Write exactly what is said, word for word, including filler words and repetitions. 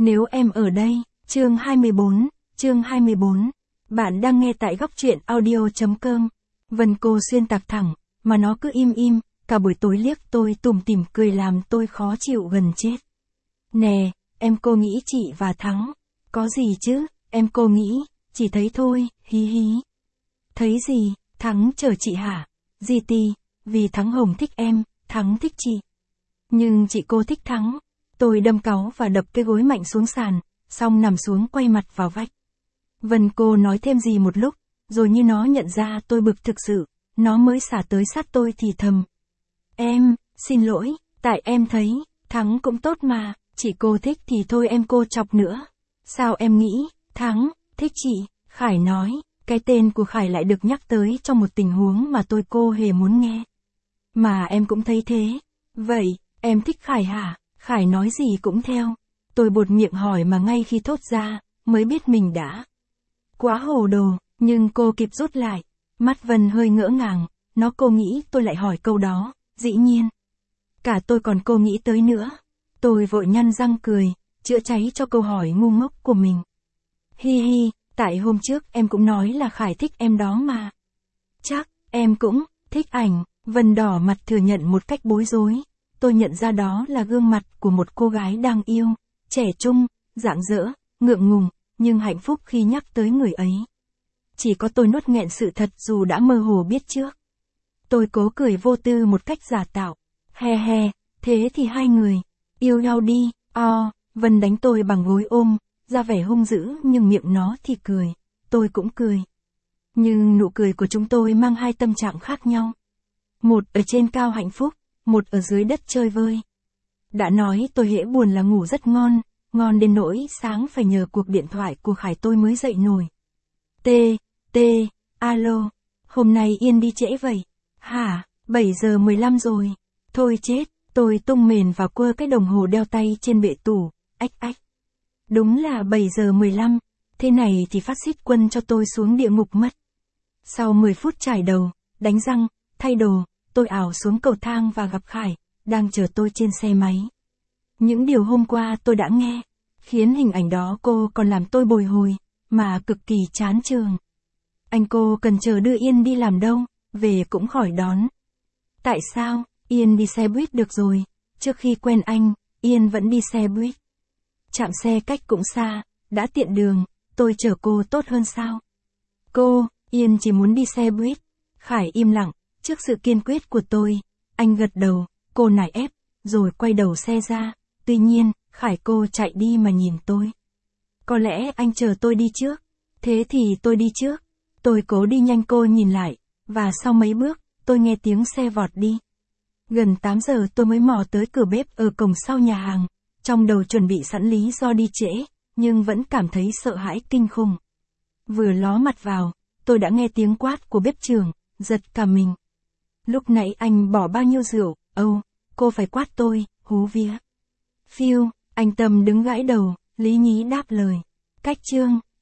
Nếu em ở đây, chương hai mươi bốn, chương hai mươi bốn. Bạn đang nghe tại góc truyện audio chấm com. Vân Cô xuyên tạc thẳng, mà nó cứ im im, cả buổi tối liếc tôi tủm tỉm cười làm tôi khó chịu gần chết. Nè, em cô nghĩ chị và Thắng. Có gì chứ, em cô nghĩ, chỉ thấy thôi, hí hí. Thấy gì, Thắng chờ chị hả? Gì tì, vì Thắng Hồng thích em, Thắng thích chị. Nhưng chị cô thích Thắng. Tôi đâm cáu và đập cái gối mạnh xuống sàn, xong nằm xuống quay mặt vào vách. Vân Cô nói thêm gì một lúc, rồi như nó nhận ra tôi bực thực sự, nó mới xả tới sát tôi thì thầm. Em, xin lỗi, tại em thấy, Thắng cũng tốt mà, chị cô thích thì thôi em cô chọc nữa. Sao em nghĩ, Thắng, thích chị? Khải nói, cái tên của Khải lại được nhắc tới trong một tình huống mà tôi cô hề muốn nghe. Mà em cũng thấy thế. Vậy, em thích Khải hả? Khải nói gì cũng theo. Tôi buột miệng hỏi mà ngay khi thốt ra, mới biết mình đã quá hồ đồ, nhưng cô kịp rút lại. Mắt Vân hơi ngỡ ngàng, nó cô nghĩ tôi lại hỏi câu đó, dĩ nhiên. Cả tôi còn cô nghĩ tới nữa. Tôi vội nhăn răng cười, chữa cháy cho câu hỏi ngu ngốc của mình. Hi hi, tại hôm trước em cũng nói là Khải thích em đó mà. Chắc, em cũng, thích ảnh, Vân đỏ mặt thừa nhận một cách bối rối. Tôi nhận ra đó là gương mặt của một cô gái đang yêu, trẻ trung, rạng rỡ, ngượng ngùng, nhưng hạnh phúc khi nhắc tới người ấy. Chỉ có tôi nuốt nghẹn sự thật dù đã mơ hồ biết trước. Tôi cố cười vô tư một cách giả tạo. He he, thế thì hai người, yêu nhau đi, o, Vân đánh tôi bằng gối ôm, ra vẻ hung dữ nhưng miệng nó thì cười, tôi cũng cười. Nhưng nụ cười của chúng tôi mang hai tâm trạng khác nhau. Một ở trên cao hạnh phúc, một ở dưới đất chơi vơi. Đã nói tôi hễ buồn là ngủ rất ngon, ngon đến nỗi sáng phải nhờ cuộc điện thoại của Khải tôi mới dậy nổi. T, T, alo, hôm nay Yên đi trễ vậy? Hả, bảy giờ mười lăm rồi. Thôi chết, tôi tung mền vào quơ cái đồng hồ đeo tay trên bệ tủ, ách ách. Đúng là bảy giờ mười lăm, thế này thì phát xít quân cho tôi xuống địa ngục mất. Sau mười phút trải đầu, đánh răng, thay đồ, tôi ảo xuống cầu thang và gặp Khải, đang chờ tôi trên xe máy. Những điều hôm qua tôi đã nghe, khiến hình ảnh đó cô còn làm tôi bồi hồi, mà cực kỳ chán chường. Anh cô cần chờ đưa Yên đi làm đâu, về cũng khỏi đón. Tại sao, Yên đi xe buýt được rồi, trước khi quen anh, Yên vẫn đi xe buýt. Trạm xe cách cũng xa, đã tiện đường, tôi chở cô tốt hơn sao? Cô, Yên chỉ muốn đi xe buýt. Khải im lặng, trước sự kiên quyết của tôi, anh gật đầu, cô nài ép, rồi quay đầu xe ra, tuy nhiên, Khải cô chạy đi mà nhìn tôi. Có lẽ anh chờ tôi đi trước, thế thì tôi đi trước, tôi cố đi nhanh cô nhìn lại, và sau mấy bước, tôi nghe tiếng xe vọt đi. Gần tám giờ tôi mới mò tới cửa bếp ở cổng sau nhà hàng, trong đầu chuẩn bị sẵn lý do đi trễ, nhưng vẫn cảm thấy sợ hãi kinh khủng. Vừa ló mặt vào, tôi đã nghe tiếng quát của bếp trưởng, giật cả mình. Lúc nãy anh bỏ bao nhiêu rượu, âu, cô phải quát tôi, hú vía. Phiêu, anh Tâm đứng gãi đầu, lý nhí đáp lời. Cách chương.